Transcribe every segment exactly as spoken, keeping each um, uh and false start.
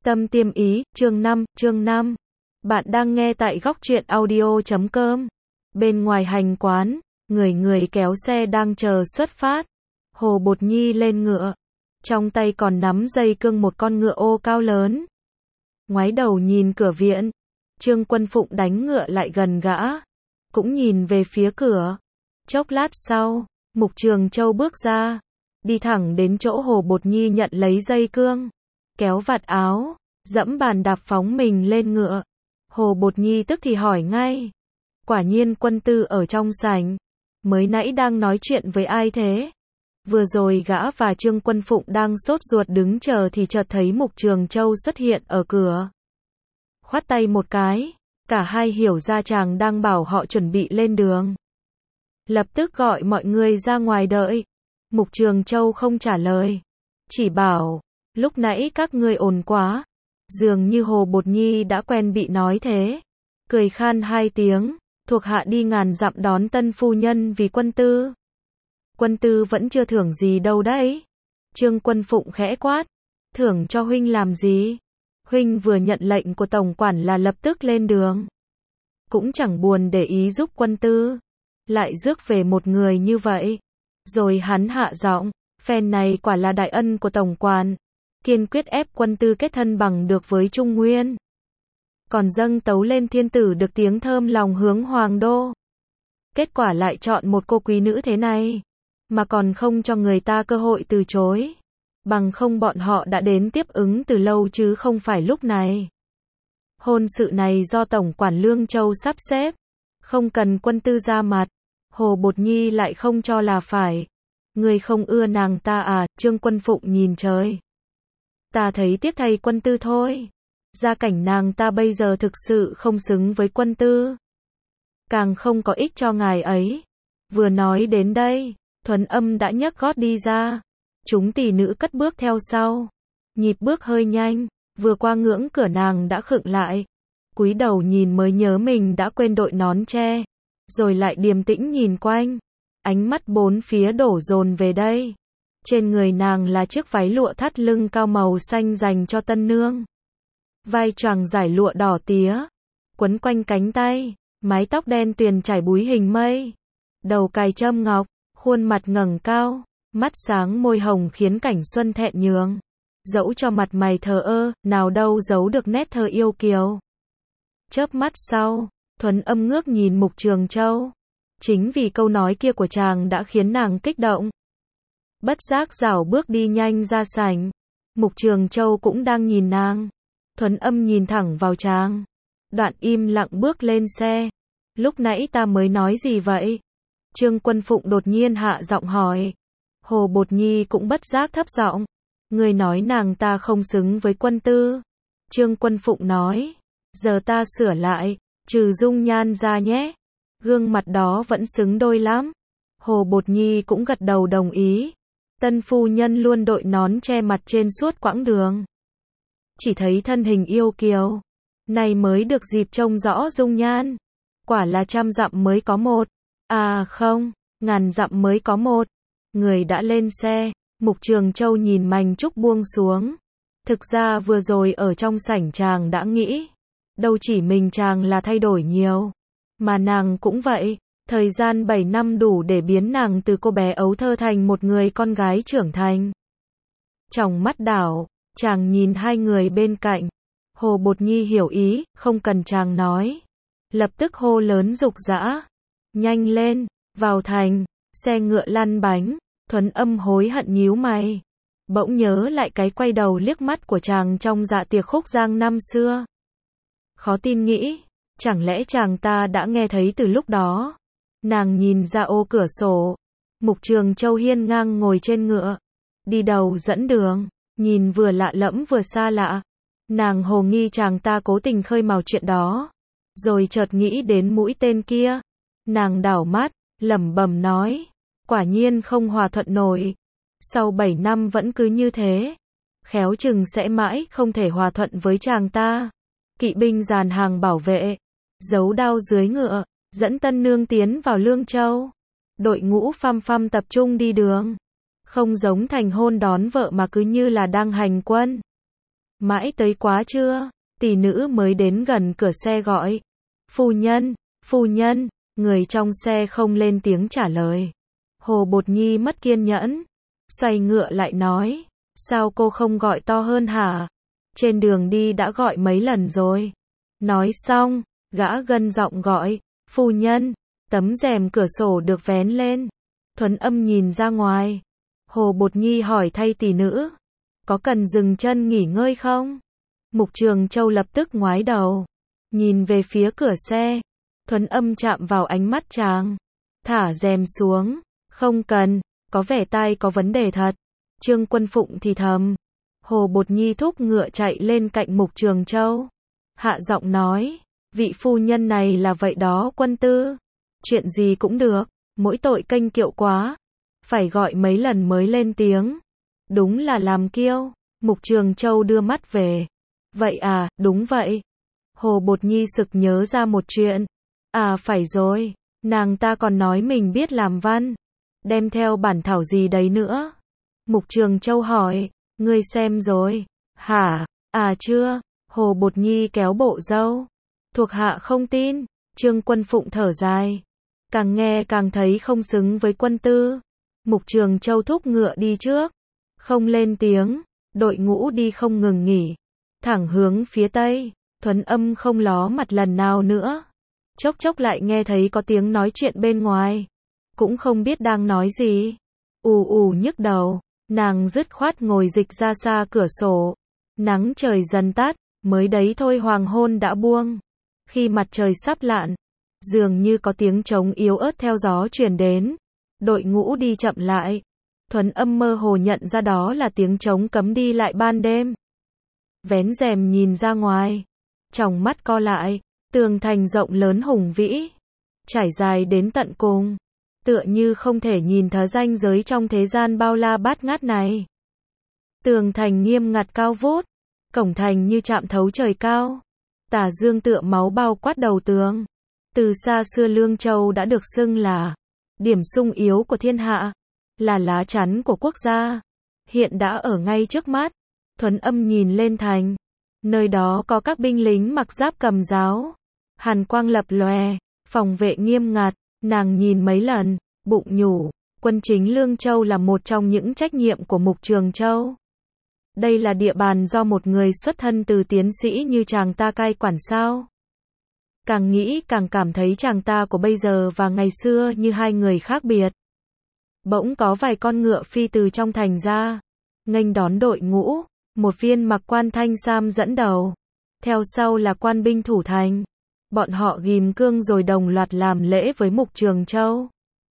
Tâm Tiêm Ý, chương năm, chương năm. Bạn đang nghe tại góc truyện audio chấm com. Bên ngoài hành quán, người người kéo xe đang chờ xuất phát. Hồ Bột Nhi lên ngựa, trong tay còn nắm dây cương một con ngựa ô cao lớn. Ngoái đầu nhìn cửa viện, Trương Quân Phụng đánh ngựa lại gần gã, cũng nhìn về phía cửa. Chốc lát sau, Mục Trường Châu bước ra, đi thẳng đến chỗ Hồ Bột Nhi nhận lấy dây cương, kéo vạt áo, dẫm bàn đạp phóng mình lên ngựa. Hồ Bột Nhi tức thì hỏi ngay, quả nhiên Quân Tư ở trong sảnh, mới nãy đang nói chuyện với ai thế? Vừa rồi gã và Trương Quân Phụng đang sốt ruột đứng chờ thì chợt thấy Mục Trường Châu xuất hiện ở cửa. Khoát tay một cái, cả hai hiểu ra chàng đang bảo họ chuẩn bị lên đường. Lập tức gọi mọi người ra ngoài đợi. Mục Trường Châu không trả lời, chỉ bảo, lúc nãy các ngươi ồn quá. Dường như Hồ Bột Nhi đã quen bị nói thế. Cười khan hai tiếng, thuộc hạ đi ngàn dặm đón tân phu nhân vì Quân Tư. Quân Tư vẫn chưa thưởng gì đâu đấy. Trương Quân Phụng khẽ quát, thưởng cho huynh làm gì? Huynh vừa nhận lệnh của tổng quản là lập tức lên đường. Cũng chẳng buồn để ý giúp Quân Tư, lại rước về một người như vậy. Rồi hắn hạ giọng, phen này quả là đại ân của tổng quản, kiên quyết ép Quân Tư kết thân bằng được với Trung Nguyên. Còn dâng tấu lên thiên tử được tiếng thơm lòng hướng hoàng đô. Kết quả lại chọn một cô quý nữ thế này, mà còn không cho người ta cơ hội từ chối. Bằng không bọn họ đã đến tiếp ứng từ lâu chứ không phải lúc này. Hôn sự này do tổng quản Lương Châu sắp xếp, không cần Quân Tư ra mặt. Hồ Bột Nhi lại không cho là phải. Người không ưa nàng ta à? Trương Quân Phụng nhìn trời. Ta thấy tiếc thay Quân Tư thôi. Gia cảnh nàng ta bây giờ thực sự không xứng với Quân Tư, càng không có ích cho ngài ấy. Vừa nói đến đây, Thuấn Âm đã nhấc gót đi ra. Chúng tỷ nữ cất bước theo sau, nhịp bước hơi nhanh, vừa qua ngưỡng cửa nàng đã khựng lại, cúi đầu nhìn mới nhớ mình đã quên đội nón tre, rồi lại điềm tĩnh nhìn quanh, ánh mắt bốn phía đổ dồn về đây. Trên người nàng là chiếc váy lụa thắt lưng cao màu xanh dành cho tân nương, vai choàng dải lụa đỏ tía, quấn quanh cánh tay, mái tóc đen tuyền trải búi hình mây, đầu cài trâm ngọc, khuôn mặt ngẩng cao, mắt sáng môi hồng khiến cảnh xuân thẹn nhường. Dẫu cho mặt mày thờ ơ, nào đâu giấu được nét thơ yêu kiều. Chớp mắt sau, Thuấn Âm ngước nhìn Mục Trường Châu. Chính vì câu nói kia của chàng đã khiến nàng kích động. Bất giác rảo bước đi nhanh ra sảnh. Mục Trường Châu cũng đang nhìn nàng. Thuấn Âm nhìn thẳng vào chàng, đoạn im lặng bước lên xe. Lúc nãy ta mới nói gì vậy? Trương Quân Phụng đột nhiên hạ giọng hỏi. Hồ Bột Nhi cũng bất giác thấp giọng. Người nói nàng ta không xứng với Quân Tư. Trương Quân Phụng nói, giờ ta sửa lại, trừ dung nhan ra nhé. Gương mặt đó vẫn xứng đôi lắm. Hồ Bột Nhi cũng gật đầu đồng ý. Tân phu nhân luôn đội nón che mặt trên suốt quãng đường. Chỉ thấy thân hình yêu kiều, này mới được dịp trông rõ dung nhan. Quả là trăm dặm mới có một. À không, ngàn dặm mới có một. Người đã lên xe, Mục Trường Châu nhìn mành trúc buông xuống. Thực ra vừa rồi ở trong sảnh chàng đã nghĩ, đâu chỉ mình chàng là thay đổi nhiều, mà nàng cũng vậy. Thời gian bảy năm đủ để biến nàng từ cô bé ấu thơ thành một người con gái trưởng thành. Trong mắt đảo, chàng nhìn hai người bên cạnh. Hồ Bột Nhi hiểu ý, không cần chàng nói, lập tức hô lớn dục dã, nhanh lên, vào thành. Xe ngựa lăn bánh. Thuấn Âm hối hận nhíu mày, bỗng nhớ lại cái quay đầu liếc mắt của chàng trong dạ tiệc khúc giang năm xưa. Khó tin nghĩ, chẳng lẽ chàng ta đã nghe thấy từ lúc đó. Nàng nhìn ra ô cửa sổ, Mục Trường Châu hiên ngang ngồi trên ngựa, đi đầu dẫn đường, nhìn vừa lạ lẫm vừa xa lạ. Nàng hồ nghi chàng ta cố tình khơi mào chuyện đó, rồi chợt nghĩ đến mũi tên kia. Nàng đảo mắt, lẩm bẩm nói, quả nhiên không hòa thuận nổi. Sau bảy năm vẫn cứ như thế, khéo chừng sẽ mãi không thể hòa thuận với chàng ta. Kỵ binh dàn hàng bảo vệ, giấu đao dưới ngựa, dẫn tân nương tiến vào Lương Châu. Đội ngũ phăm phăm tập trung đi đường, không giống thành hôn đón vợ mà cứ như là đang hành quân. Mãi tới quá trưa, tỷ nữ mới đến gần cửa xe gọi. Phu nhân, phu nhân, người trong xe không lên tiếng trả lời. Hồ Bột Nhi mất kiên nhẫn, xoay ngựa lại nói, sao cô không gọi to hơn hả? Trên đường đi đã gọi mấy lần rồi. Nói xong, gã gân giọng gọi, phu nhân, tấm rèm cửa sổ được vén lên. Thuấn Âm nhìn ra ngoài. Hồ Bột Nhi hỏi thay tỷ nữ, có cần dừng chân nghỉ ngơi không? Mục Trường Châu lập tức ngoái đầu, nhìn về phía cửa xe. Thuấn Âm chạm vào ánh mắt chàng, thả rèm xuống, không cần, có vẻ tai có vấn đề thật. Trương Quân Phụng thì thầm. Hồ Bột Nhi thúc ngựa chạy lên cạnh Mục Trường Châu, hạ giọng nói, vị phu nhân này là vậy đó quân tư, chuyện gì cũng được, mỗi tội kênh kiệu quá, phải gọi mấy lần mới lên tiếng, đúng là làm kiêu. Mục Trường Châu đưa mắt về, vậy à, đúng vậy. Hồ Bột Nhi sực nhớ ra một chuyện, à phải rồi, nàng ta còn nói mình biết làm văn, đem theo bản thảo gì đấy nữa. Mục Trường Châu hỏi, ngươi xem rồi, hả, à chưa. Hồ Bột Nhi kéo bộ râu, thuộc hạ không tin. Trương Quân Phụng thở dài, càng nghe càng thấy không xứng với quân tư. Mục Trường Châu thúc ngựa đi trước, không lên tiếng, đội ngũ đi không ngừng nghỉ, thẳng hướng phía tây. Thuấn Âm không ló mặt lần nào nữa, chốc chốc lại nghe thấy có tiếng nói chuyện bên ngoài, cũng không biết đang nói gì, ù ù nhức đầu, nàng dứt khoát ngồi dịch ra xa cửa sổ. Nắng trời dần tắt, mới đấy thôi hoàng hôn đã buông. Khi mặt trời sắp lặn, dường như có tiếng trống yếu ớt theo gió truyền đến, đội ngũ đi chậm lại. Thuấn Âm mơ hồ nhận ra đó là tiếng trống cấm đi lại ban đêm. Vén rèm nhìn ra ngoài, tròng mắt co lại, tường thành rộng lớn hùng vĩ, trải dài đến tận cùng, tựa như không thể nhìn thấu ranh giới trong thế gian bao la bát ngát này. Tường thành nghiêm ngặt cao vút, cổng thành như chạm thấu trời cao, tà dương tựa máu bao quát đầu tường. Từ xa xưa Lương Châu đã được xưng là điểm sung yếu của thiên hạ, là lá chắn của quốc gia, hiện đã ở ngay trước mắt. Thuấn Âm nhìn lên thành, nơi đó có các binh lính mặc giáp cầm giáo, hàn quang lập lòe, phòng vệ nghiêm ngặt. Nàng nhìn mấy lần, bụng nhủ, quân chính Lương Châu là một trong những trách nhiệm của Mục Trường Châu. Đây là địa bàn do một người xuất thân từ tiến sĩ như chàng ta cai quản sao? Càng nghĩ càng cảm thấy chàng ta của bây giờ và ngày xưa như hai người khác biệt. Bỗng có vài con ngựa phi từ trong thành ra, nghênh đón đội ngũ, một viên mặc quan thanh sam dẫn đầu, theo sau là quan binh thủ thành. Bọn họ ghim cương rồi đồng loạt làm lễ với Mục Trường Châu.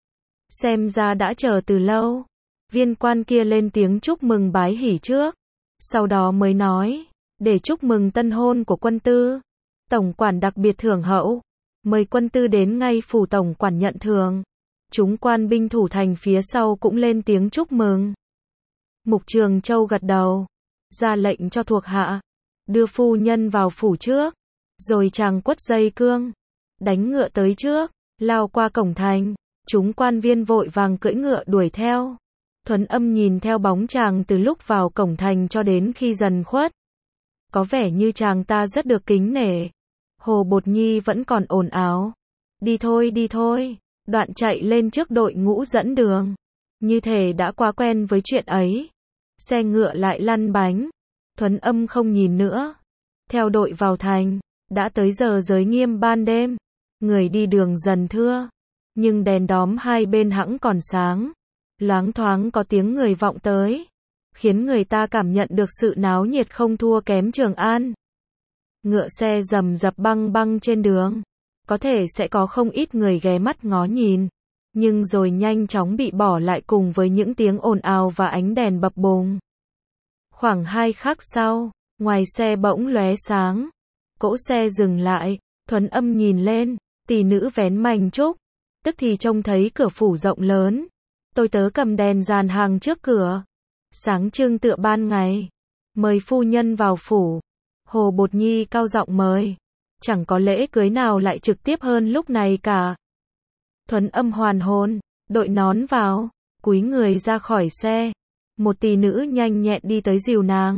Xem ra đã chờ từ lâu. Viên quan kia lên tiếng chúc mừng bái hỉ trước, sau đó mới nói, để chúc mừng tân hôn của quân tư, tổng quản đặc biệt thưởng hậu, mời quân tư đến ngay phủ tổng quản nhận thưởng. Chúng quan binh thủ thành phía sau cũng lên tiếng chúc mừng. Mục Trường Châu gật đầu, ra lệnh cho thuộc hạ, đưa phu nhân vào phủ trước, rồi chàng quất dây cương, đánh ngựa tới trước, lao qua cổng thành. Chúng quan viên vội vàng cưỡi ngựa đuổi theo. Thuấn Âm nhìn theo bóng chàng từ lúc vào cổng thành cho đến khi dần khuất. Có vẻ như chàng ta rất được kính nể. Hồ Bột Nhi vẫn còn ồn ào, đi thôi đi thôi, đoạn chạy lên trước đội ngũ dẫn đường, như thể đã quá quen với chuyện ấy. Xe ngựa lại lăn bánh, Thuấn Âm không nhìn nữa, theo đội vào thành. Đã tới giờ giới nghiêm ban đêm, người đi đường dần thưa, nhưng đèn đóm hai bên hẵng còn sáng, loáng thoáng có tiếng người vọng tới, khiến người ta cảm nhận được sự náo nhiệt không thua kém Trường An. Ngựa xe rầm rập băng băng trên đường, có thể sẽ có không ít người ghé mắt ngó nhìn, nhưng rồi nhanh chóng bị bỏ lại cùng với những tiếng ồn ào và ánh đèn bập bùng. Khoảng hai khắc sau, ngoài xe bỗng lóe sáng, cỗ xe dừng lại. Thuấn Âm nhìn lên, tỷ nữ vén mành trúc, tức thì trông thấy cửa phủ rộng lớn, tôi tớ cầm đèn dàn hàng trước cửa, sáng trưng tựa ban ngày, mời phu nhân vào phủ. Hồ Bột Nhi cao giọng mời, chẳng có lễ cưới nào lại trực tiếp hơn lúc này cả. Thuấn Âm hoàn hồn, đội nón vào, cúi người ra khỏi xe, một tỷ nữ nhanh nhẹn đi tới dìu nàng.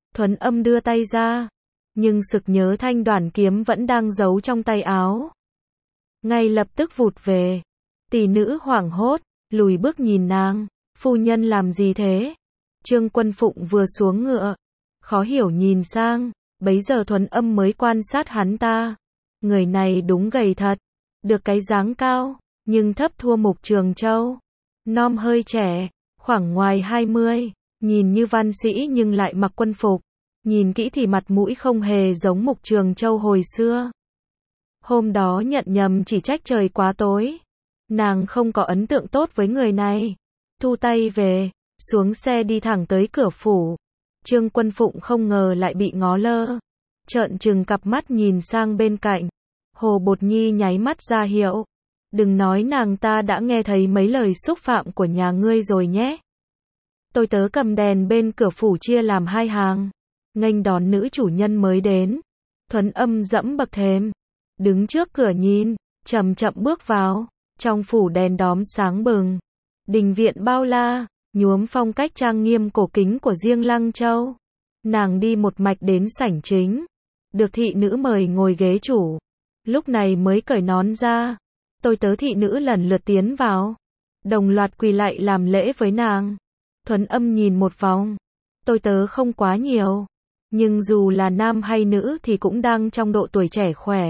Thuấn Âm đưa tay ra, nhưng sực nhớ thanh đoàn kiếm vẫn đang giấu trong tay áo. Ngay lập tức vụt về. Tỷ nữ hoảng hốt, lùi bước nhìn nàng, phu nhân làm gì thế? Trương Quân Phụng vừa xuống ngựa, khó hiểu nhìn sang, bấy giờ Thuấn Âm mới quan sát hắn ta. Người này đúng gầy thật, được cái dáng cao, nhưng thấp thua Mục Trường Châu. Nom hơi trẻ, khoảng ngoài hai mươi, nhìn như văn sĩ nhưng lại mặc quân phục. Nhìn kỹ thì mặt mũi không hề giống Mục Trường Châu hồi xưa. Hôm đó nhận nhầm chỉ trách trời quá tối. Nàng không có ấn tượng tốt với người này. Thu tay về, xuống xe đi thẳng tới cửa phủ. Trương Quân Phụng không ngờ lại bị ngó lơ. Trợn trừng cặp mắt nhìn sang bên cạnh. Hồ Bột Nhi nháy mắt ra hiệu. Đừng nói nàng ta đã nghe thấy mấy lời xúc phạm của nhà ngươi rồi nhé. Tôi tớ cầm đèn bên cửa phủ chia làm hai hàng. Nghênh đón nữ chủ nhân mới đến. Thuấn Âm dẫm bậc thềm, đứng trước cửa nhìn, chậm chậm bước vào. Trong phủ đèn đóm sáng bừng. Đình viện bao la, nhuốm phong cách trang nghiêm cổ kính của riêng Lăng Châu. Nàng đi một mạch đến sảnh chính, được thị nữ mời ngồi ghế chủ. Lúc này mới cởi nón ra. Tôi tớ thị nữ lần lượt tiến vào, đồng loạt quỳ lạy làm lễ với nàng. Thuấn Âm nhìn một vòng, tôi tớ không quá nhiều, nhưng dù là nam hay nữ thì cũng đang trong độ tuổi trẻ khỏe.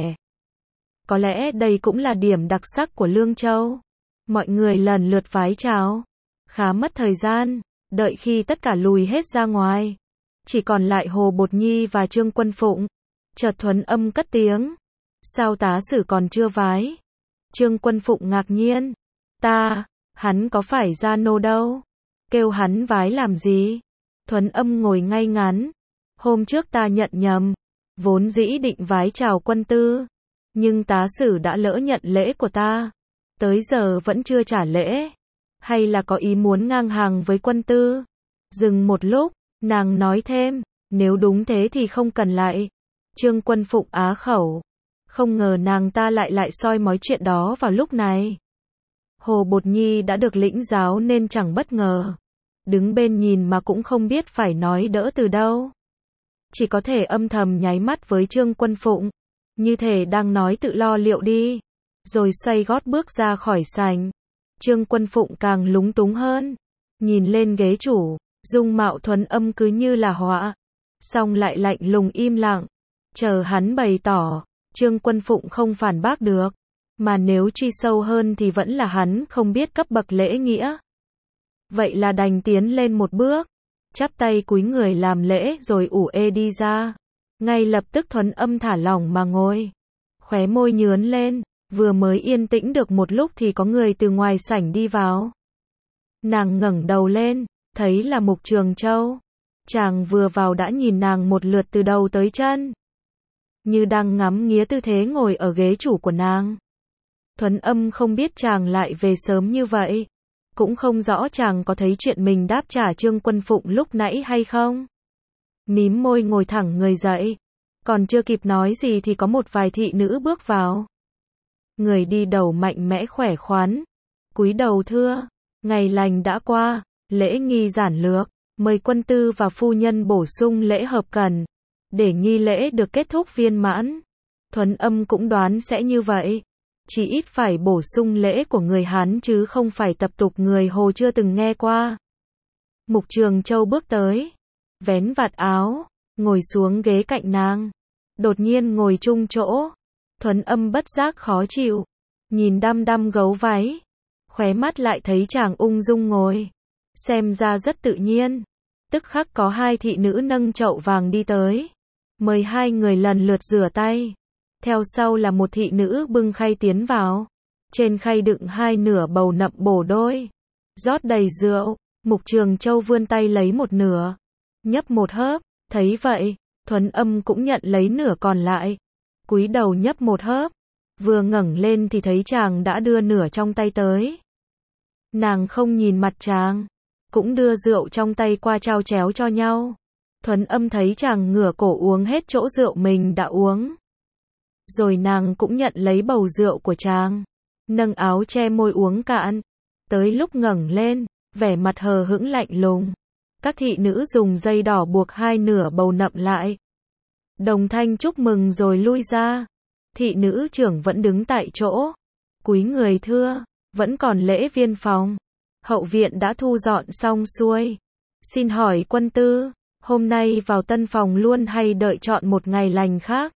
Có lẽ đây cũng là điểm đặc sắc của Lương Châu. Mọi người lần lượt vái chào, khá mất thời gian, đợi khi tất cả lùi hết ra ngoài, chỉ còn lại Hồ Bột Nhi và Trương Quân Phụng. Chợt Thuấn Âm cất tiếng, sao tá sử còn chưa vái? Trương Quân Phụng ngạc nhiên, ta, hắn có phải gia nô đâu, kêu hắn vái làm gì? Thuấn Âm ngồi ngay ngắn, hôm trước ta nhận nhầm, vốn dĩ định vái chào quân tư, nhưng tá sử đã lỡ nhận lễ của ta, tới giờ vẫn chưa trả lễ, hay là có ý muốn ngang hàng với quân tư? Dừng một lúc, nàng nói thêm, nếu đúng thế thì không cần lại. Trương Quân Phụng á khẩu, không ngờ nàng ta lại lại soi mói chuyện đó vào lúc này. Hồ Bột Nhi đã được lĩnh giáo nên chẳng bất ngờ, đứng bên nhìn mà cũng không biết phải nói đỡ từ đâu, chỉ có thể âm thầm nháy mắt với Trương Quân Phụng, như thể đang nói tự lo liệu đi, rồi xoay gót bước ra khỏi sảnh. Trương Quân Phụng càng lúng túng hơn, nhìn lên ghế chủ, dung mạo Thuấn Âm cứ như là họa, song lại lạnh lùng im lặng, chờ hắn bày tỏ. Trương Quân Phụng không phản bác được, mà nếu truy sâu hơn thì vẫn là hắn không biết cấp bậc lễ nghĩa. Vậy là đành tiến lên một bước, chắp tay cúi người làm lễ rồi ủ ê đi ra. Ngay lập tức Thuấn Âm thả lỏng mà ngồi, khóe môi nhướn lên, vừa mới yên tĩnh được một lúc thì có người từ ngoài sảnh đi vào. Nàng ngẩng đầu lên, thấy là Mục Trường Châu. Chàng vừa vào đã nhìn nàng một lượt từ đầu tới chân, như đang ngắm nghía tư thế ngồi ở ghế chủ của nàng. Thuấn Âm không biết chàng lại về sớm như vậy, cũng không rõ chàng có thấy chuyện mình đáp trả Trương Quân Phụng lúc nãy hay không. Mím môi ngồi thẳng người dậy, còn chưa kịp nói gì thì có một vài thị nữ bước vào. Người đi đầu mạnh mẽ khỏe khoắn, cúi đầu thưa, ngày lành đã qua, lễ nghi giản lược, mời quân tư và phu nhân bổ sung lễ hợp cần, để nghi lễ được kết thúc viên mãn. Thuấn Âm cũng đoán sẽ như vậy, chỉ ít phải bổ sung lễ của người Hán chứ không phải tập tục người Hồ chưa từng nghe qua. Mục Trường Châu bước tới, vén vạt áo, ngồi xuống ghế cạnh nàng, đột nhiên ngồi chung chỗ. Thuấn Âm bất giác khó chịu, nhìn đăm đăm gấu váy, khóe mắt lại thấy chàng ung dung ngồi, xem ra rất tự nhiên. Tức khắc có hai thị nữ nâng chậu vàng đi tới, mời hai người lần lượt rửa tay. Theo sau là một thị nữ bưng khay tiến vào, trên khay đựng hai nửa bầu nậm bổ đôi, rót đầy rượu. Mục Trường Châu vươn tay lấy một nửa, nhấp một hớp, thấy vậy, Thuấn Âm cũng nhận lấy nửa còn lại, cúi đầu nhấp một hớp, vừa ngẩng lên thì thấy chàng đã đưa nửa trong tay tới. Nàng không nhìn mặt chàng, cũng đưa rượu trong tay qua trao chéo cho nhau. Thuấn Âm thấy chàng ngửa cổ uống hết chỗ rượu mình đã uống, rồi nàng cũng nhận lấy bầu rượu của chàng, nâng áo che môi uống cạn. Tới lúc ngẩng lên, vẻ mặt hờ hững lạnh lùng, Các thị nữ dùng dây đỏ buộc hai nửa bầu nậm lại. Đồng thanh chúc mừng rồi lui ra. Thị nữ trưởng vẫn đứng tại chỗ. Cúi người thưa, vẫn còn lễ viên phòng. Hậu viện đã thu dọn xong xuôi. Xin hỏi quân tư, hôm nay vào tân phòng luôn hay đợi chọn một ngày lành khác?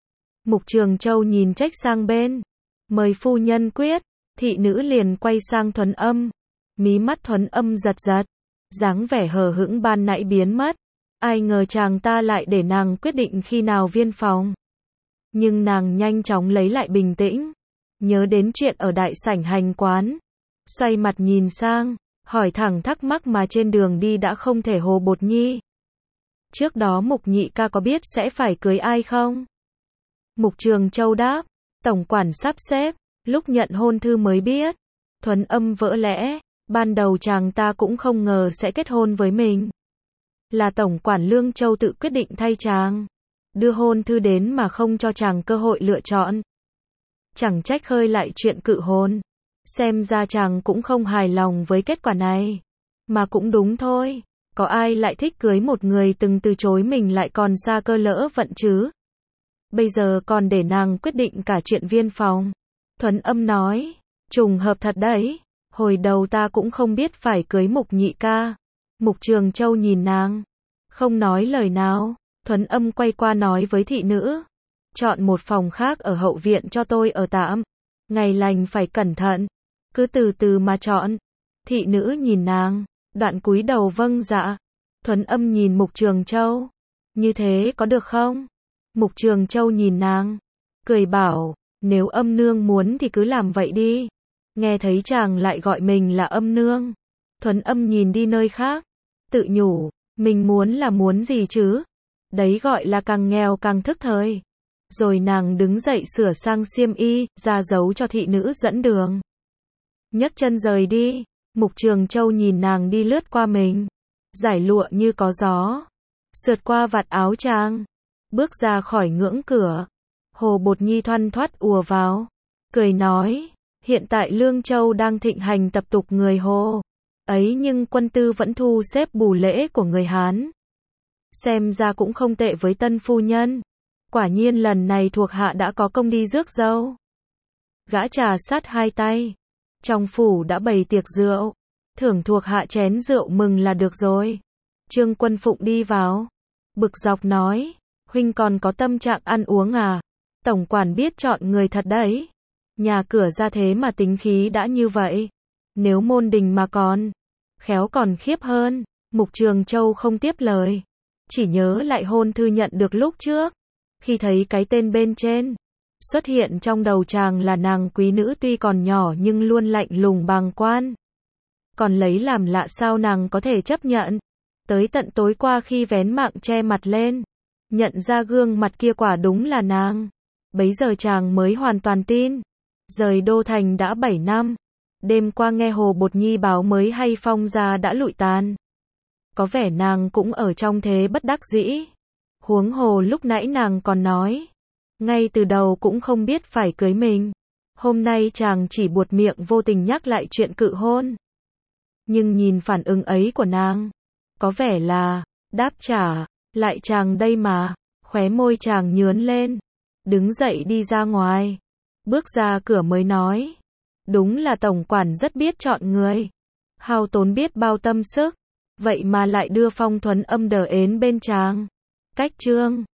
Mục Trường Châu nhìn trách sang bên. Mời phu nhân quyết. Thị nữ liền quay sang Thuấn Âm. Mí mắt Thuấn Âm giật giật. Dáng vẻ hờ hững ban nãy biến mất. Ai ngờ chàng ta lại để nàng quyết định khi nào viên phòng. Nhưng nàng nhanh chóng lấy lại bình tĩnh. Nhớ đến chuyện ở đại sảnh hành quán. Xoay mặt nhìn sang, hỏi thẳng thắc mắc mà trên đường đi đã không thể Hồ Bột Nhi. Trước đó Mục nhị ca có biết sẽ phải cưới ai không? Mục Trường Châu đáp, tổng quản sắp xếp, lúc nhận hôn thư mới biết. Thuấn Âm vỡ lẽ, ban đầu chàng ta cũng không ngờ sẽ kết hôn với mình. Là tổng quản Lương Châu tự quyết định thay chàng. Đưa hôn thư đến mà không cho chàng cơ hội lựa chọn. Chẳng trách khơi lại chuyện cự hôn. Xem ra chàng cũng không hài lòng với kết quả này. Mà cũng đúng thôi. Có ai lại thích cưới một người từng từ chối mình lại còn xa cơ lỡ vận chứ? Bây giờ còn để nàng quyết định cả chuyện viên phòng. Thuấn Âm nói, trùng hợp thật đấy. Hồi đầu ta cũng không biết phải cưới Mục nhị ca. Mục Trường Châu nhìn nàng, không nói lời nào. Thuấn Âm quay qua nói với thị nữ, chọn một phòng khác ở hậu viện cho tôi ở tạm. Ngày lành phải cẩn thận, cứ từ từ mà chọn. Thị nữ nhìn nàng, đoạn cúi đầu vâng dạ. Thuấn Âm nhìn Mục Trường Châu, như thế có được không? Mục Trường Châu nhìn nàng, cười bảo, nếu Âm nương muốn thì cứ làm vậy đi. Nghe thấy chàng lại gọi mình là Âm nương. Thuấn Âm nhìn đi nơi khác, tự nhủ, mình muốn là muốn gì chứ? Đấy gọi là càng nghèo càng thức thời. Rồi nàng đứng dậy sửa sang xiêm y, ra dấu cho thị nữ dẫn đường. Nhấc chân rời đi, Mục Trường Châu nhìn nàng đi lướt qua mình. Giải lụa như có gió. Sượt qua vạt áo chàng. Bước ra khỏi ngưỡng cửa. Hồ Bột Nhi thoăn thoắt ùa vào. Cười nói, hiện tại Lương Châu đang thịnh hành tập tục người Hồ. Ấy nhưng quân tư vẫn thu xếp bù lễ của người Hán. Xem ra cũng không tệ với tân phu nhân. Quả nhiên lần này thuộc hạ đã có công đi rước dâu. Gã trà sát hai tay. Trong phủ đã bày tiệc rượu. Thưởng thuộc hạ chén rượu mừng là được rồi. Trương Quân Phụng đi vào. Bực dọc nói. Huynh còn có tâm trạng ăn uống à? Tổng quản biết chọn người thật đấy. Nhà cửa ra thế mà tính khí đã như vậy. Nếu môn đình mà còn. Khéo còn khiếp hơn. Mục Trường Châu không tiếp lời. Chỉ nhớ lại hôn thư nhận được lúc trước. Khi thấy cái tên bên trên xuất hiện trong đầu chàng là nàng quý nữ tuy còn nhỏ nhưng luôn lạnh lùng bàng quan. Còn lấy làm lạ sao nàng có thể chấp nhận. Tới tận tối qua khi vén mạng che mặt lên, nhận ra gương mặt kia quả đúng là nàng. Bấy giờ chàng mới hoàn toàn tin. Rời Đô Thành đã bảy năm. Đêm qua nghe Hồ Bột Nhi báo mới hay Phong gia đã lụi tàn. Có vẻ nàng cũng ở trong thế bất đắc dĩ. Huống hồ lúc nãy nàng còn nói, ngay từ đầu cũng không biết phải cưới mình. Hôm nay chàng chỉ buột miệng vô tình nhắc lại chuyện cự hôn. Nhưng nhìn phản ứng ấy của nàng, có vẻ là đáp trả lại chàng đây mà. Khóe môi chàng nhướn lên, đứng dậy đi ra ngoài. Bước ra cửa mới nói, đúng là tổng quản rất biết chọn người. Hao tốn biết bao tâm sức, vậy mà lại đưa Phong Thuấn Âm đờ ến bên chàng. Cách chương